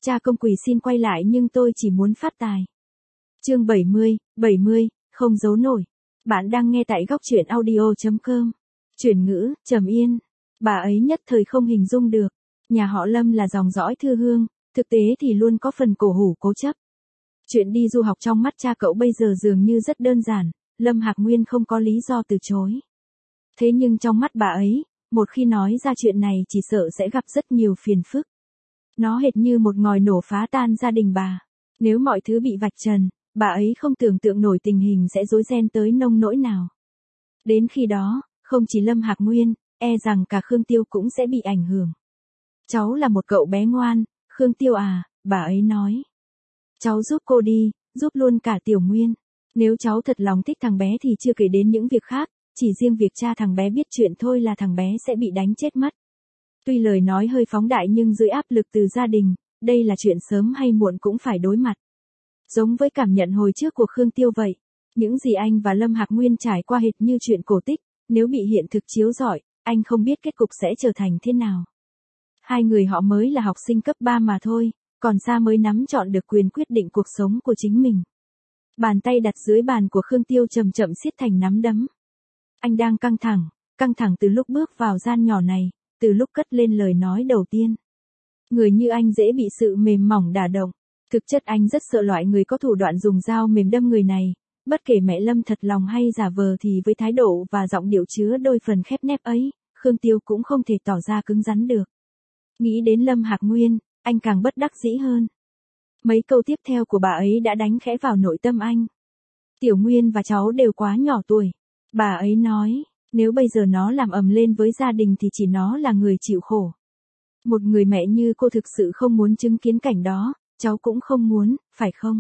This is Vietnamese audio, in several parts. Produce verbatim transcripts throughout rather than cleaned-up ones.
Cha công quỳ xin quay lại nhưng tôi chỉ muốn phát tài. Chương bảy mươi, bảy mươi, không giấu nổi. Bạn đang nghe tại góc truyện audio chấm com. Chuyển ngữ, Trầm Yên. Bà ấy nhất thời không hình dung được. Nhà họ Lâm là dòng dõi thư hương, thực tế thì luôn có phần cổ hủ cố chấp. Chuyện đi du học trong mắt cha cậu bây giờ dường như rất đơn giản, Lâm Hạc Nguyên không có lý do từ chối. Thế nhưng trong mắt bà ấy, một khi nói ra chuyện này chỉ sợ sẽ gặp rất nhiều phiền phức. Nó hệt như một ngòi nổ phá tan gia đình bà. Nếu mọi thứ bị vạch trần, bà ấy không tưởng tượng nổi tình hình sẽ rối ren tới nông nỗi nào. Đến khi đó, không chỉ Lâm Hạc Nguyên, e rằng cả Khương Tiêu cũng sẽ bị ảnh hưởng. Cháu là một cậu bé ngoan, Khương Tiêu à, bà ấy nói. Cháu giúp cô đi, giúp luôn cả Tiểu Nguyên. Nếu cháu thật lòng thích thằng bé thì chưa kể đến những việc khác, chỉ riêng việc cha thằng bé biết chuyện thôi là thằng bé sẽ bị đánh chết mất. Tuy lời nói hơi phóng đại nhưng dưới áp lực từ gia đình, đây là chuyện sớm hay muộn cũng phải đối mặt. Giống với cảm nhận hồi trước của Khương Tiêu vậy, những gì anh và Lâm Hạc Nguyên trải qua hệt như chuyện cổ tích, nếu bị hiện thực chiếu rọi, anh không biết kết cục sẽ trở thành thế nào. Hai người họ mới là học sinh cấp ba mà thôi, còn xa mới nắm chọn được quyền quyết định cuộc sống của chính mình. Bàn tay đặt dưới bàn của Khương Tiêu chậm chậm siết thành nắm đấm. Anh đang căng thẳng, căng thẳng từ lúc bước vào gian nhỏ này, từ lúc cất lên lời nói đầu tiên. Người như anh dễ bị sự mềm mỏng đả động. Thực chất anh rất sợ loại người có thủ đoạn dùng dao mềm đâm người này, bất kể mẹ Lâm thật lòng hay giả vờ thì với thái độ và giọng điệu chứa đôi phần khép nép ấy, Khương Tiêu cũng không thể tỏ ra cứng rắn được. Nghĩ đến Lâm Hạc Nguyên, anh càng bất đắc dĩ hơn. Mấy câu tiếp theo của bà ấy đã đánh khẽ vào nội tâm anh. Tiểu Nguyên và cháu đều quá nhỏ tuổi. Bà ấy nói, nếu bây giờ nó làm ầm lên với gia đình thì chỉ nó là người chịu khổ. Một người mẹ như cô thực sự không muốn chứng kiến cảnh đó, cháu cũng không muốn, phải không?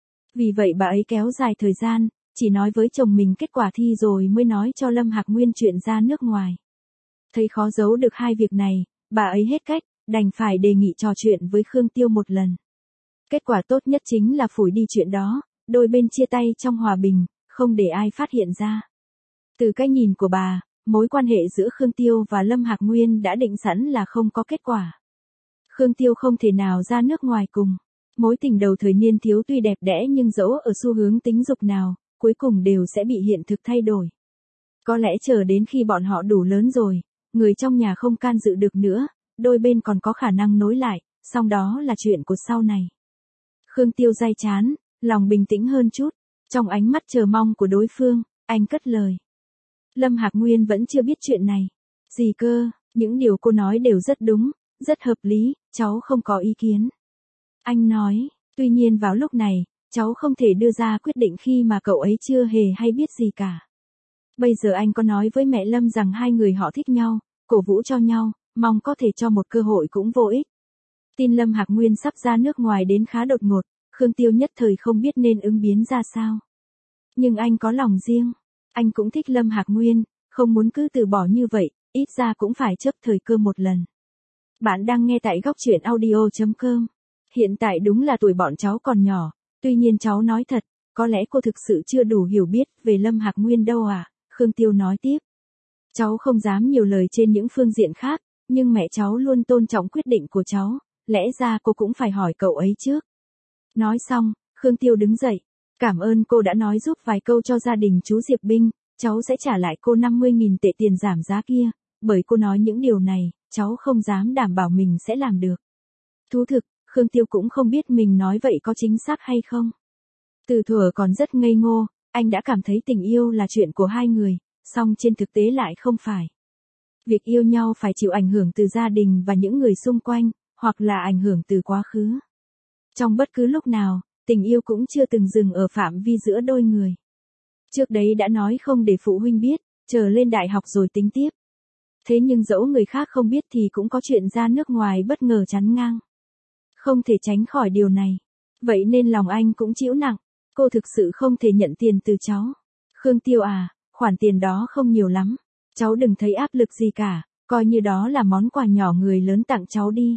Vì vậy bà ấy kéo dài thời gian, chỉ nói với chồng mình kết quả thi rồi mới nói cho Lâm Hạc Nguyên chuyện ra nước ngoài. Thấy khó giấu được hai việc này, bà ấy hết cách, đành phải đề nghị trò chuyện với Khương Tiêu một lần. Kết quả tốt nhất chính là phủi đi chuyện đó, đôi bên chia tay trong hòa bình, không để ai phát hiện ra. Từ cái nhìn của bà, mối quan hệ giữa Khương Tiêu và Lâm Hạc Nguyên đã định sẵn là không có kết quả. Khương Tiêu không thể nào ra nước ngoài cùng. Mối tình đầu thời niên thiếu tuy đẹp đẽ nhưng dẫu ở xu hướng tính dục nào, cuối cùng đều sẽ bị hiện thực thay đổi. Có lẽ chờ đến khi bọn họ đủ lớn rồi, người trong nhà không can dự được nữa, đôi bên còn có khả năng nối lại, song đó là chuyện của sau này. Khương Tiêu day chán, lòng bình tĩnh hơn chút, trong ánh mắt chờ mong của đối phương, anh cất lời. Lâm Hạc Nguyên vẫn chưa biết chuyện này. Gì cơ, những điều cô nói đều rất đúng, rất hợp lý, cháu không có ý kiến. Anh nói, tuy nhiên vào lúc này, cháu không thể đưa ra quyết định khi mà cậu ấy chưa hề hay biết gì cả. Bây giờ anh có nói với mẹ Lâm rằng hai người họ thích nhau, cổ vũ cho nhau, mong có thể cho một cơ hội cũng vô ích. Tin Lâm Hạc Nguyên sắp ra nước ngoài đến khá đột ngột, Khương Tiêu nhất thời không biết nên ứng biến ra sao. Nhưng anh có lòng riêng, anh cũng thích Lâm Hạc Nguyên, không muốn cứ từ bỏ như vậy, ít ra cũng phải chấp thời cơ một lần. Bạn đang nghe tại góc truyện audio chấm com. Hiện tại đúng là tuổi bọn cháu còn nhỏ, tuy nhiên cháu nói thật, có lẽ cô thực sự chưa đủ hiểu biết về Lâm Hạc Nguyên đâu à, Khương Tiêu nói tiếp. Cháu không dám nhiều lời trên những phương diện khác, nhưng mẹ cháu luôn tôn trọng quyết định của cháu, lẽ ra cô cũng phải hỏi cậu ấy trước. Nói xong, Khương Tiêu đứng dậy, cảm ơn cô đã nói giúp vài câu cho gia đình chú Diệp Binh, cháu sẽ trả lại cô năm mươi nghìn tệ tiền giảm giá kia, bởi cô nói những điều này, cháu không dám đảm bảo mình sẽ làm được. Thú thực, Khương Tiêu cũng không biết mình nói vậy có chính xác hay không. Từ thuở còn rất ngây ngô, anh đã cảm thấy tình yêu là chuyện của hai người, song trên thực tế lại không phải. Việc yêu nhau phải chịu ảnh hưởng từ gia đình và những người xung quanh, hoặc là ảnh hưởng từ quá khứ. Trong bất cứ lúc nào, tình yêu cũng chưa từng dừng ở phạm vi giữa đôi người. Trước đấy đã nói không để phụ huynh biết, chờ lên đại học rồi tính tiếp. Thế nhưng dẫu người khác không biết thì cũng có chuyện ra nước ngoài bất ngờ chắn ngang. Không thể tránh khỏi điều này. Vậy nên lòng anh cũng chịu nặng. Cô thực sự không thể nhận tiền từ cháu. Khương Tiêu à, khoản tiền đó không nhiều lắm. Cháu đừng thấy áp lực gì cả, coi như đó là món quà nhỏ người lớn tặng cháu đi.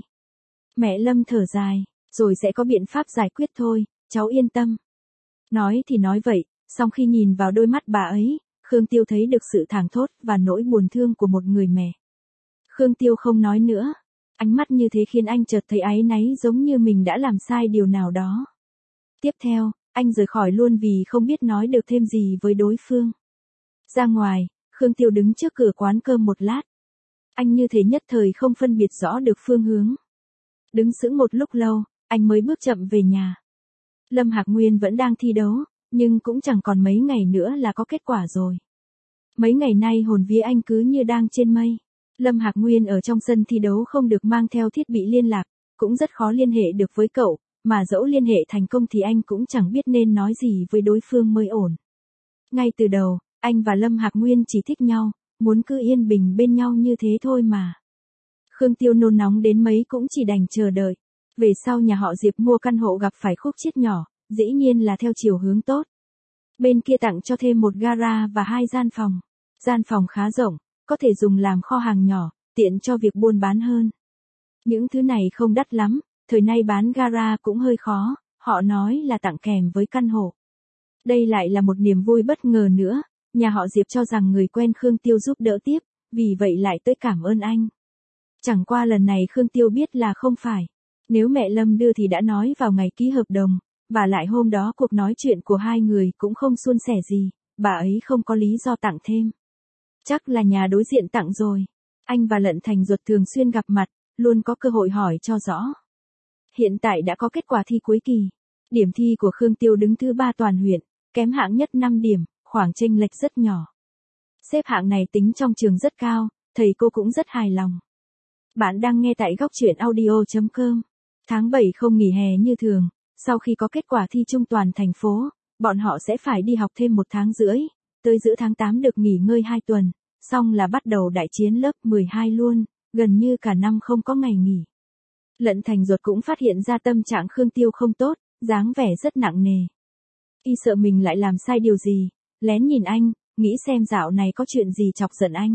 Mẹ Lâm thở dài, rồi sẽ có biện pháp giải quyết thôi, cháu yên tâm. Nói thì nói vậy, song khi nhìn vào đôi mắt bà ấy, Khương Tiêu thấy được sự thảng thốt và nỗi buồn thương của một người mẹ. Khương Tiêu không nói nữa. Ánh mắt như thế khiến anh chợt thấy áy náy, giống như mình đã làm sai điều nào đó. Tiếp theo, anh rời khỏi luôn vì không biết nói được thêm gì với đối phương. Ra ngoài, Khương Tiêu đứng trước cửa quán cơm một lát. Anh như thể nhất thời không phân biệt rõ được phương hướng. Đứng sững một lúc lâu, anh mới bước chậm về nhà. Lâm Hạc Nguyên vẫn đang thi đấu, nhưng cũng chẳng còn mấy ngày nữa là có kết quả rồi. Mấy ngày nay hồn vía anh cứ như đang trên mây. Lâm Hạc Nguyên ở trong sân thi đấu không được mang theo thiết bị liên lạc, cũng rất khó liên hệ được với cậu, mà dẫu liên hệ thành công thì anh cũng chẳng biết nên nói gì với đối phương mới ổn. Ngay từ đầu, anh và Lâm Hạc Nguyên chỉ thích nhau, muốn cứ yên bình bên nhau như thế thôi mà. Khương Tiêu nôn nóng đến mấy cũng chỉ đành chờ đợi. Về sau nhà họ Diệp mua căn hộ gặp phải khúc chiết nhỏ, dĩ nhiên là theo chiều hướng tốt. Bên kia tặng cho thêm một gara và hai gian phòng. Gian phòng khá rộng, có thể dùng làm kho hàng nhỏ, tiện cho việc buôn bán hơn. Những thứ này không đắt lắm, thời nay bán gara cũng hơi khó, họ nói là tặng kèm với căn hộ. Đây lại là một niềm vui bất ngờ nữa, nhà họ Diệp cho rằng người quen Khương Tiêu giúp đỡ tiếp, vì vậy lại tới cảm ơn anh. Chẳng qua lần này Khương Tiêu biết là không phải. Nếu mẹ Lâm đưa thì đã nói vào ngày ký hợp đồng, và lại hôm đó cuộc nói chuyện của hai người cũng không suôn sẻ gì, bà ấy không có lý do tặng thêm. Chắc là nhà đối diện tặng rồi. Anh và Lận Thành Duật thường xuyên gặp mặt, luôn có cơ hội hỏi cho rõ. Hiện tại đã có kết quả thi cuối kỳ. Điểm thi của Khương Tiêu đứng thứ ba toàn huyện, kém hạng nhất năm điểm, khoảng chênh lệch rất nhỏ. Xếp hạng này tính trong trường rất cao, thầy cô cũng rất hài lòng. Bạn đang nghe tại góc truyện audio chấm com. Tháng bảy không nghỉ hè như thường, sau khi có kết quả thi chung toàn thành phố, bọn họ sẽ phải đi học thêm một tháng rưỡi, tới giữa tháng tám được nghỉ ngơi hai tuần, xong là bắt đầu đại chiến lớp mười hai luôn, gần như cả năm không có ngày nghỉ. Lận Thành Duật cũng phát hiện ra tâm trạng Khương Tiêu không tốt, dáng vẻ rất nặng nề. Y sợ mình lại làm sai điều gì, lén nhìn anh, nghĩ xem dạo này có chuyện gì chọc giận anh.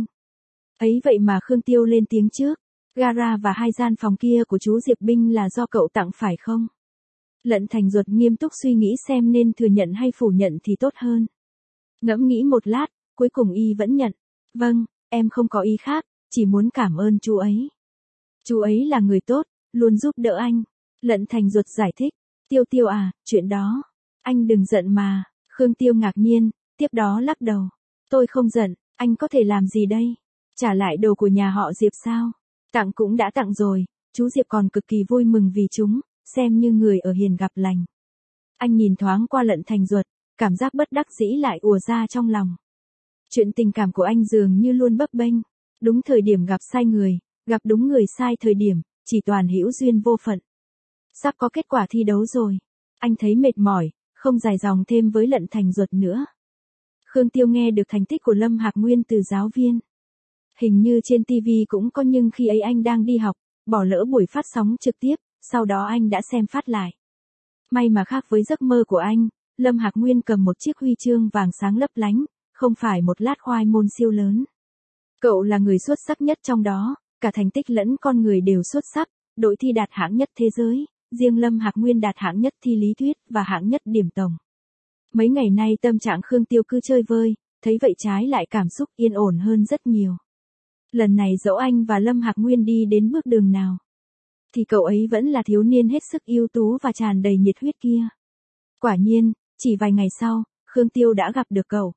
Ấy vậy mà Khương Tiêu lên tiếng trước. Gara và hai gian phòng kia của chú Diệp Binh là do cậu tặng phải không? Lận Thành Duật nghiêm túc suy nghĩ xem nên thừa nhận hay phủ nhận thì tốt hơn. Ngẫm nghĩ một lát, cuối cùng y vẫn nhận. Vâng, em không có ý khác, chỉ muốn cảm ơn chú ấy. Chú ấy là người tốt, luôn giúp đỡ anh. Lận Thành Duật giải thích. Tiêu Tiêu à, chuyện đó. Anh đừng giận mà. Khương Tiêu ngạc nhiên, tiếp đó lắc đầu. Tôi không giận, anh có thể làm gì đây? Trả lại đồ của nhà họ Diệp sao? Tặng cũng đã tặng rồi, chú Diệp còn cực kỳ vui mừng vì chúng, xem như người ở hiền gặp lành. Anh nhìn thoáng qua Lận Thành Duật, cảm giác bất đắc dĩ lại ùa ra trong lòng. Chuyện tình cảm của anh dường như luôn bấp bênh, đúng thời điểm gặp sai người, gặp đúng người sai thời điểm, chỉ toàn hữu duyên vô phận. Sắp có kết quả thi đấu rồi, anh thấy mệt mỏi, không dài dòng thêm với Lận Thành Duật nữa. Khương Tiêu nghe được thành tích của Lâm Hạc Nguyên từ giáo viên. Hình như trên ti vi cũng có, nhưng khi ấy anh đang đi học, bỏ lỡ buổi phát sóng trực tiếp, sau đó anh đã xem phát lại. May mà khác với giấc mơ của anh, Lâm Hạc Nguyên cầm một chiếc huy chương vàng sáng lấp lánh, không phải một lát khoai môn siêu lớn. Cậu là người xuất sắc nhất trong đó, cả thành tích lẫn con người đều xuất sắc, đội thi đạt hạng nhất thế giới, riêng Lâm Hạc Nguyên đạt hạng nhất thi lý thuyết và hạng nhất điểm tổng. Mấy ngày nay tâm trạng Khương Tiêu cứ chơi vơi, thấy vậy trái lại cảm xúc yên ổn hơn rất nhiều. Lần này dẫu anh và Lâm Hạc Nguyên đi đến bước đường nào, thì cậu ấy vẫn là thiếu niên hết sức ưu tú và tràn đầy nhiệt huyết kia. Quả nhiên, chỉ vài ngày sau, Khương Tiêu đã gặp được cậu.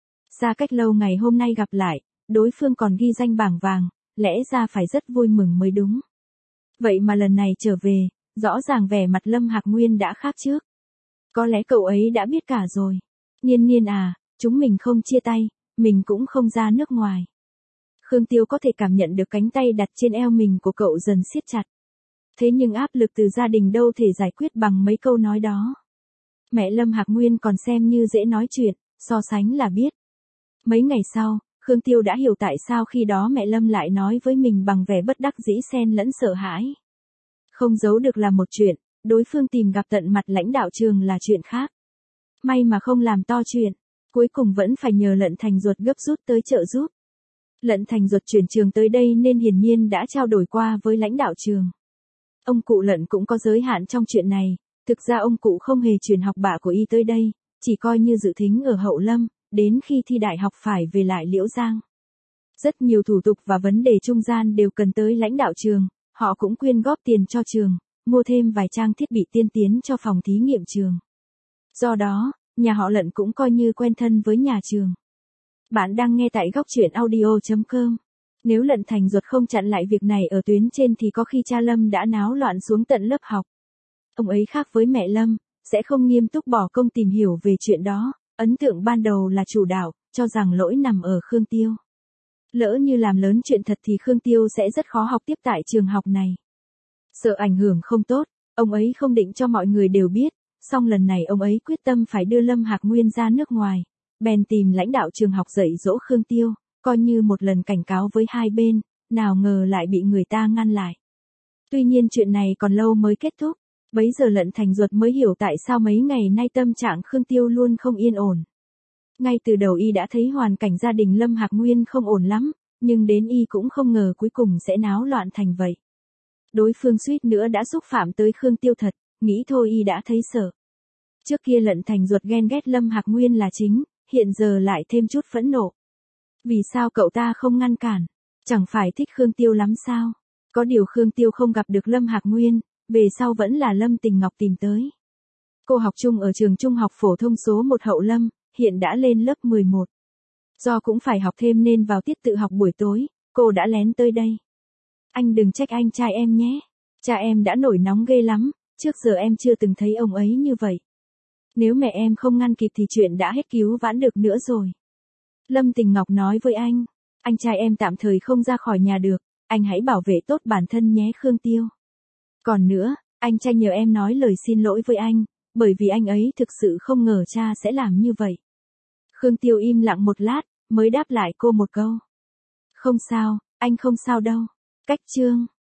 Xa cách lâu ngày hôm nay gặp lại, đối phương còn ghi danh bảng vàng, lẽ ra phải rất vui mừng mới đúng. Vậy mà lần này trở về, rõ ràng vẻ mặt Lâm Hạc Nguyên đã khác trước. Có lẽ cậu ấy đã biết cả rồi. Niên Niên à, chúng mình không chia tay, mình cũng không ra nước ngoài. Khương Tiêu có thể cảm nhận được cánh tay đặt trên eo mình của cậu dần siết chặt. Thế nhưng áp lực từ gia đình đâu thể giải quyết bằng mấy câu nói đó. Mẹ Lâm Hạc Nguyên còn xem như dễ nói chuyện, so sánh là biết. Mấy ngày sau, Khương Tiêu đã hiểu tại sao khi đó mẹ Lâm lại nói với mình bằng vẻ bất đắc dĩ xen lẫn sợ hãi. Không giấu được là một chuyện, đối phương tìm gặp tận mặt lãnh đạo trường là chuyện khác. May mà không làm to chuyện, cuối cùng vẫn phải nhờ Lận Thành Duật gấp rút tới trợ giúp. Lận Thành Duật chuyển trường tới đây nên hiển nhiên đã trao đổi qua với lãnh đạo trường. Ông cụ Lận cũng có giới hạn trong chuyện này, thực ra ông cụ không hề chuyển học bạ của y tới đây, chỉ coi như dự thính ở Hậu Lâm, đến khi thi đại học phải về lại Liễu Giang. Rất nhiều thủ tục và vấn đề trung gian đều cần tới lãnh đạo trường, Họ cũng quyên góp tiền cho trường, mua thêm vài trang thiết bị tiên tiến cho phòng thí nghiệm trường. Do đó, nhà họ Lận cũng coi như quen thân với nhà trường. Bạn đang nghe tại góc truyện audio chấm com. Nếu Lận Thành Duật không chặn lại việc này ở tuyến trên thì có khi cha Lâm đã náo loạn xuống tận lớp học. Ông ấy khác với mẹ Lâm, sẽ không nghiêm túc bỏ công tìm hiểu về chuyện đó, ấn tượng ban đầu là chủ đạo, cho rằng lỗi nằm ở Khương Tiêu. Lỡ như làm lớn chuyện thật thì Khương Tiêu sẽ rất khó học tiếp tại trường học này. Sợ ảnh hưởng không tốt, ông ấy không định cho mọi người đều biết, song lần này ông ấy quyết tâm phải đưa Lâm Hạc Nguyên ra nước ngoài, bèn tìm lãnh đạo trường học dạy dỗ Khương Tiêu, coi như một lần cảnh cáo với hai bên, nào ngờ lại bị người ta ngăn lại. Tuy nhiên chuyện này còn lâu mới kết thúc, bấy giờ Lận Thành Duật mới hiểu tại sao mấy ngày nay tâm trạng Khương Tiêu luôn không yên ổn. Ngay từ đầu y đã thấy hoàn cảnh gia đình Lâm Hạc Nguyên không ổn lắm, nhưng đến y cũng không ngờ cuối cùng sẽ náo loạn thành vậy. Đối phương suýt nữa đã xúc phạm tới Khương Tiêu thật, nghĩ thôi y đã thấy sợ. Trước kia Lận Thành Duật ghen ghét Lâm Hạc Nguyên là chính, hiện giờ lại thêm chút phẫn nộ. Vì sao cậu ta không ngăn cản? Chẳng phải thích Khương Tiêu lắm sao? Có điều Khương Tiêu không gặp được Lâm Hạc Nguyên, về sau vẫn là Lâm Tình Ngọc tìm tới. Cô học chung ở trường trung học phổ thông số một Hậu Lâm, hiện đã lên lớp mười một. Do cũng phải học thêm nên vào tiết tự học buổi tối, cô đã lén tới đây. Anh đừng trách anh trai em nhé. Cha em đã nổi nóng ghê lắm, trước giờ em chưa từng thấy ông ấy như vậy. Nếu mẹ em không ngăn kịp thì chuyện đã hết cứu vãn được nữa rồi. Lâm Tình Ngọc nói với anh, anh trai em tạm thời không ra khỏi nhà được, anh hãy bảo vệ tốt bản thân nhé Khương Tiêu. Còn nữa, anh trai nhờ em nói lời xin lỗi với anh, bởi vì anh ấy thực sự không ngờ cha sẽ làm như vậy. Khương Tiêu im lặng một lát, mới đáp lại cô một câu. Không sao, anh không sao đâu. Cách chương